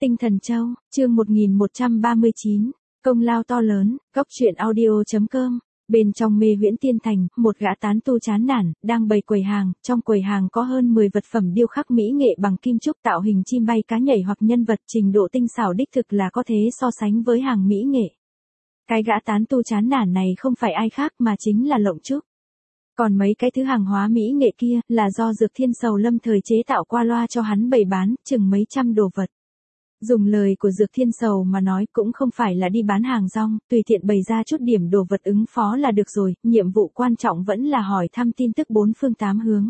Tinh Thần Châu, chương 1139, công lao to lớn, góc truyện audio.com. Bên trong Mê Huyễn Tiên Thành, một gã tán tu chán nản, đang bày quầy hàng, trong quầy hàng có hơn 10 vật phẩm điêu khắc mỹ nghệ bằng kim trúc tạo hình chim bay cá nhảy hoặc nhân vật, trình độ tinh xảo đích thực là có thể so sánh với hàng mỹ nghệ. Cái gã tán tu chán nản này không phải ai khác mà chính là Lộng Trúc. Còn mấy cái thứ hàng hóa mỹ nghệ kia là do Dược Thiên Sầu lâm thời chế tạo qua loa cho hắn bày bán, chừng mấy trăm đồ vật. Dùng lời của Dược Thiên Sầu mà nói cũng không phải là đi bán hàng rong, tùy tiện bày ra chút điểm đồ vật ứng phó là được rồi, nhiệm vụ quan trọng vẫn là hỏi thăm tin tức bốn phương tám hướng.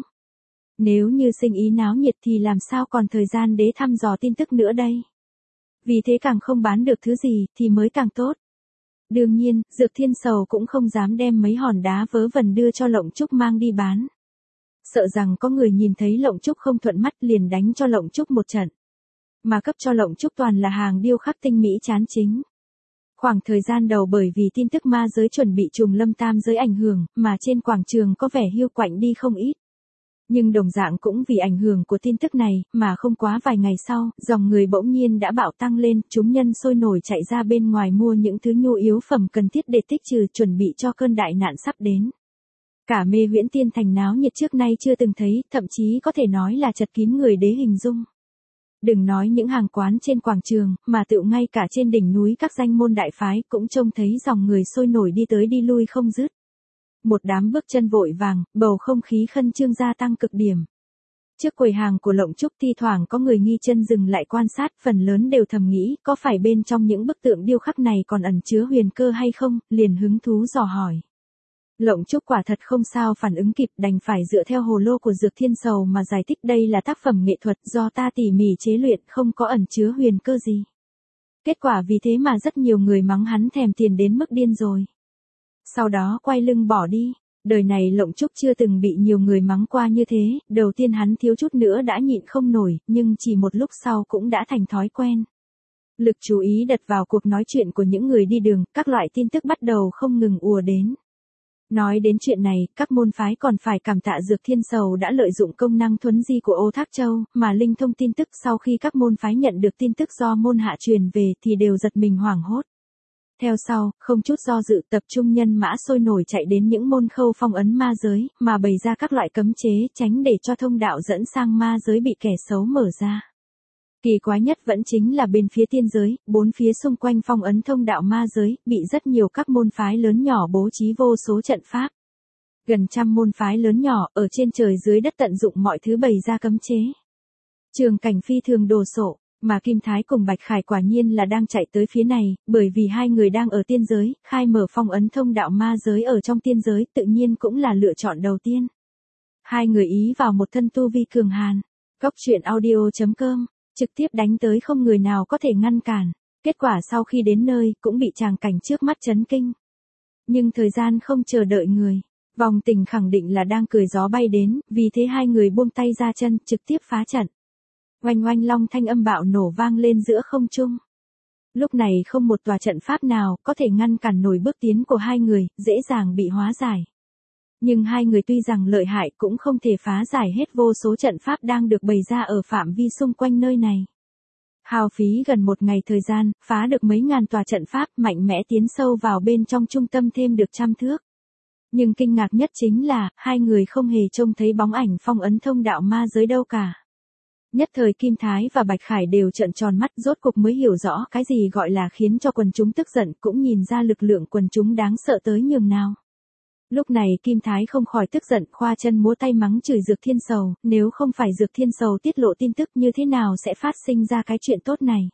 Nếu như sinh ý náo nhiệt thì làm sao còn thời gian để thăm dò tin tức nữa đây. Vì thế càng không bán được thứ gì thì mới càng tốt. Đương nhiên, Dược Thiên Sầu cũng không dám đem mấy hòn đá vớ vẩn đưa cho Lộng Trúc mang đi bán. Sợ rằng có người nhìn thấy Lộng Trúc không thuận mắt liền đánh cho Lộng Trúc một trận. Mà cấp cho Lộng Trúc toàn là hàng điêu khắc tinh mỹ chán chính. Khoảng thời gian đầu bởi vì tin tức ma giới chuẩn bị trùng lâm tam giới ảnh hưởng, mà trên quảng trường có vẻ hiu quạnh đi không ít. Nhưng đồng dạng cũng vì ảnh hưởng của tin tức này, mà không quá vài ngày sau, dòng người bỗng nhiên đã bạo tăng lên, chúng nhân sôi nổi chạy ra bên ngoài mua những thứ nhu yếu phẩm cần thiết để tích trừ chuẩn bị cho cơn đại nạn sắp đến. Cả Mê Huyễn Tiên Thành náo nhiệt trước nay chưa từng thấy, thậm chí có thể nói là chật kín người đế hình dung. Đừng nói những hàng quán trên quảng trường, mà tựu ngay cả trên đỉnh núi các danh môn đại phái cũng trông thấy dòng người sôi nổi đi tới đi lui không dứt. Một đám bước chân vội vàng, bầu không khí khẩn trương gia tăng cực điểm. Trước quầy hàng của Lộng Trúc thi thoảng có người nghi chân dừng lại quan sát, phần lớn đều thầm nghĩ có phải bên trong những bức tượng điêu khắc này còn ẩn chứa huyền cơ hay không, liền hứng thú dò hỏi. Lộng Trúc quả thật không sao phản ứng kịp, đành phải dựa theo hồ lô của Dược Thiên Sầu mà giải thích đây là tác phẩm nghệ thuật do ta tỉ mỉ chế luyện, không có ẩn chứa huyền cơ gì. Kết quả vì thế mà rất nhiều người mắng hắn thèm tiền đến mức điên rồi. Sau đó quay lưng bỏ đi. Đời này Lộng Trúc chưa từng bị nhiều người mắng qua như thế, đầu tiên hắn thiếu chút nữa đã nhịn không nổi, nhưng chỉ một lúc sau cũng đã thành thói quen. Lực chú ý đặt vào cuộc nói chuyện của những người đi đường, các loại tin tức bắt đầu không ngừng ùa đến. Nói đến chuyện này, các môn phái còn phải cảm tạ Dược Thiên Sầu đã lợi dụng công năng thuấn di của Ô Thác Châu, mà linh thông tin tức. Sau khi các môn phái nhận được tin tức do môn hạ truyền về thì đều giật mình hoảng hốt. Theo sau, không chút do dự tập trung nhân mã sôi nổi chạy đến những môn khâu phong ấn ma giới, mà bày ra các loại cấm chế tránh để cho thông đạo dẫn sang ma giới bị kẻ xấu mở ra. Kỳ quái nhất vẫn chính là bên phía tiên giới, bốn phía xung quanh phong ấn thông đạo ma giới, bị rất nhiều các môn phái lớn nhỏ bố trí vô số trận pháp. Gần trăm môn phái lớn nhỏ, ở trên trời dưới đất tận dụng mọi thứ bày ra cấm chế. Trường cảnh phi thường đồ sộ, mà Kim Thái cùng Bạch Khải quả nhiên là đang chạy tới phía này, bởi vì hai người đang ở tiên giới, khai mở phong ấn thông đạo ma giới ở trong tiên giới, tự nhiên cũng là lựa chọn đầu tiên. Hai người ý vào một thân tu vi cường hàn. Góc truyện audio.com. Trực tiếp đánh tới không người nào có thể ngăn cản. Kết quả sau khi đến nơi, cũng bị tràng cảnh trước mắt chấn kinh. Nhưng thời gian không chờ đợi người. Vòng Tình khẳng định là đang cười gió bay đến, vì thế hai người buông tay ra chân, trực tiếp phá trận. Oanh oanh long thanh âm bạo nổ vang lên giữa không trung. Lúc này không một tòa trận pháp nào có thể ngăn cản nổi bước tiến của hai người, dễ dàng bị hóa giải. Nhưng hai người tuy rằng lợi hại cũng không thể phá giải hết vô số trận pháp đang được bày ra ở phạm vi xung quanh nơi này. Hao phí gần một ngày thời gian, phá được mấy ngàn tòa trận pháp, mạnh mẽ tiến sâu vào bên trong trung tâm thêm được 100 thước. Nhưng kinh ngạc nhất chính là, hai người không hề trông thấy bóng ảnh phong ấn thông đạo ma giới đâu cả. Nhất thời Kim Thái và Bạch Khải đều trợn tròn mắt, rốt cục mới hiểu rõ cái gì gọi là khiến cho quần chúng tức giận, cũng nhìn ra lực lượng quần chúng đáng sợ tới nhường nào. Lúc này Kim Thái không khỏi tức giận, khoa chân múa tay mắng chửi Dược Thiên Sầu, nếu không phải Dược Thiên Sầu tiết lộ tin tức như thế nào sẽ phát sinh ra cái chuyện tốt này.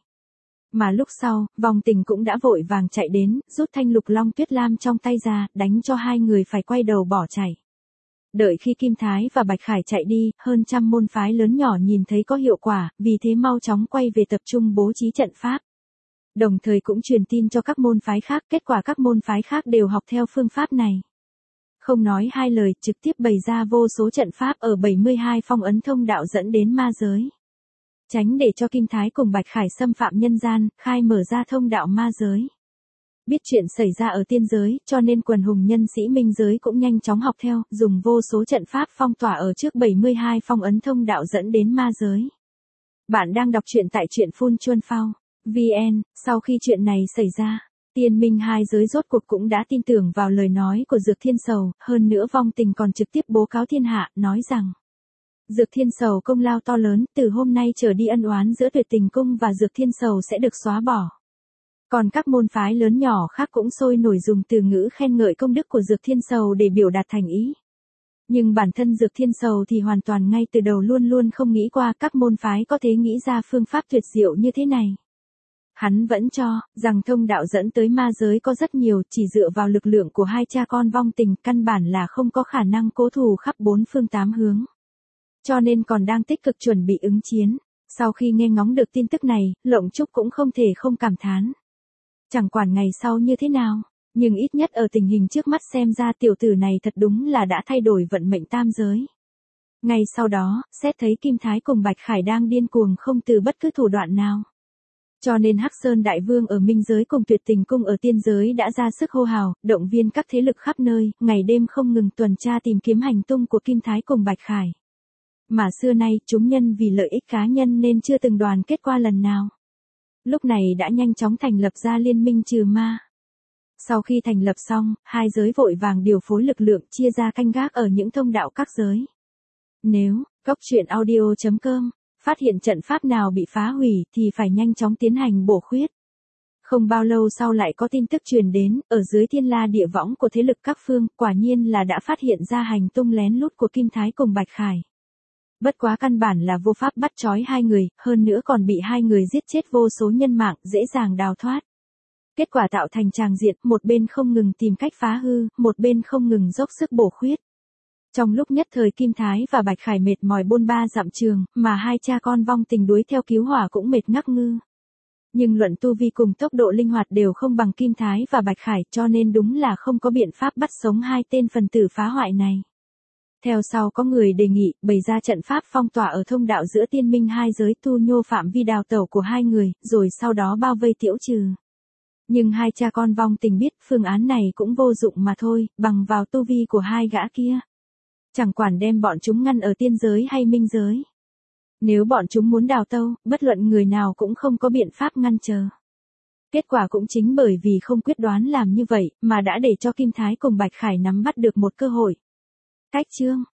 Mà lúc sau, Vòng Tình cũng đã vội vàng chạy đến, rút thanh lục long tuyết lam trong tay ra, đánh cho hai người phải quay đầu bỏ chạy. Đợi khi Kim Thái và Bạch Khải chạy đi, hơn trăm môn phái lớn nhỏ nhìn thấy có hiệu quả, vì thế mau chóng quay về tập trung bố trí trận pháp. Đồng thời cũng truyền tin cho các môn phái khác, kết quả các môn phái khác đều học theo phương pháp này. Không nói hai lời, trực tiếp bày ra vô số trận pháp ở 72 phong ấn thông đạo dẫn đến ma giới. Tránh để cho Kim Thái cùng Bạch Khải xâm phạm nhân gian, khai mở ra thông đạo ma giới. Biết chuyện xảy ra ở tiên giới, cho nên quần hùng nhân sĩ minh giới cũng nhanh chóng học theo, dùng vô số trận pháp phong tỏa ở trước 72 phong ấn thông đạo dẫn đến ma giới. Bạn đang đọc truyện tại truyện Phun Chuân Phao VN. Sau khi chuyện này xảy ra, Tiên Minh hai giới rốt cuộc cũng đã tin tưởng vào lời nói của Dược Thiên Sầu, hơn nữa vong tình còn trực tiếp bố cáo thiên hạ, nói rằng Dược Thiên Sầu công lao to lớn, từ hôm nay trở đi ân oán giữa Tuyệt Tình Cung và Dược Thiên Sầu sẽ được xóa bỏ. Còn các môn phái lớn nhỏ khác cũng sôi nổi dùng từ ngữ khen ngợi công đức của Dược Thiên Sầu để biểu đạt thành ý. Nhưng bản thân Dược Thiên Sầu thì hoàn toàn ngay từ đầu luôn luôn không nghĩ qua các môn phái có thể nghĩ ra phương pháp tuyệt diệu như thế này. Hắn vẫn cho rằng thông đạo dẫn tới ma giới có rất nhiều, chỉ dựa vào lực lượng của hai cha con vong tình căn bản là không có khả năng cố thủ khắp bốn phương tám hướng. Cho nên còn đang tích cực chuẩn bị ứng chiến. Sau khi nghe ngóng được tin tức này, Lộng Trúc cũng không thể không cảm thán. Chẳng quản ngày sau như thế nào, nhưng ít nhất ở tình hình trước mắt xem ra tiểu tử này thật đúng là đã thay đổi vận mệnh tam giới. Ngay sau đó, xét thấy Kim Thái cùng Bạch Khải đang điên cuồng không từ bất cứ thủ đoạn nào. Cho nên Hắc Sơn Đại Vương ở Minh Giới cùng Tuyệt Tình Cung ở Tiên Giới đã ra sức hô hào, động viên các thế lực khắp nơi, ngày đêm không ngừng tuần tra tìm kiếm hành tung của Kim Thái cùng Bạch Khải. Mà xưa nay chúng nhân vì lợi ích cá nhân nên chưa từng đoàn kết qua lần nào. Lúc này đã nhanh chóng thành lập ra liên minh trừ ma. Sau khi thành lập xong, hai giới vội vàng điều phối lực lượng chia ra canh gác ở những thông đạo các giới. Nếu, coctruyện.audio.com, phát hiện trận pháp nào bị phá hủy thì phải nhanh chóng tiến hành bổ khuyết. Không bao lâu sau lại có tin tức truyền đến, ở dưới thiên la địa võng của thế lực các phương, quả nhiên là đã phát hiện ra hành tung lén lút của Kim Thái cùng Bạch Khải. Bất quá căn bản là vô pháp bắt trói hai người, hơn nữa còn bị hai người giết chết vô số nhân mạng, dễ dàng đào thoát. Kết quả tạo thành tràng diện, một bên không ngừng tìm cách phá hư, một bên không ngừng dốc sức bổ khuyết. Trong lúc nhất thời Kim Thái và Bạch Khải mệt mỏi bôn ba dặm trường, mà hai cha con vong tình đuổi theo cứu hỏa cũng mệt ngắc ngư. Nhưng luận tu vi cùng tốc độ linh hoạt đều không bằng Kim Thái và Bạch Khải, cho nên đúng là không có biện pháp bắt sống hai tên phần tử phá hoại này. Theo sau có người đề nghị bày ra trận pháp phong tỏa ở thông đạo giữa Tiên Minh hai giới, thu nhô phạm vi đào tẩu của hai người, rồi sau đó bao vây tiễu trừ. Nhưng hai cha con vong tình biết phương án này cũng vô dụng mà thôi, bằng vào tu vi của hai gã kia. Chẳng quản đem bọn chúng ngăn ở tiên giới hay minh giới. Nếu bọn chúng muốn đào tẩu, bất luận người nào cũng không có biện pháp ngăn chờ. Kết quả cũng chính bởi vì không quyết đoán làm như vậy, mà đã để cho Kim Thái cùng Bạch Khải nắm bắt được một cơ hội. Cách chương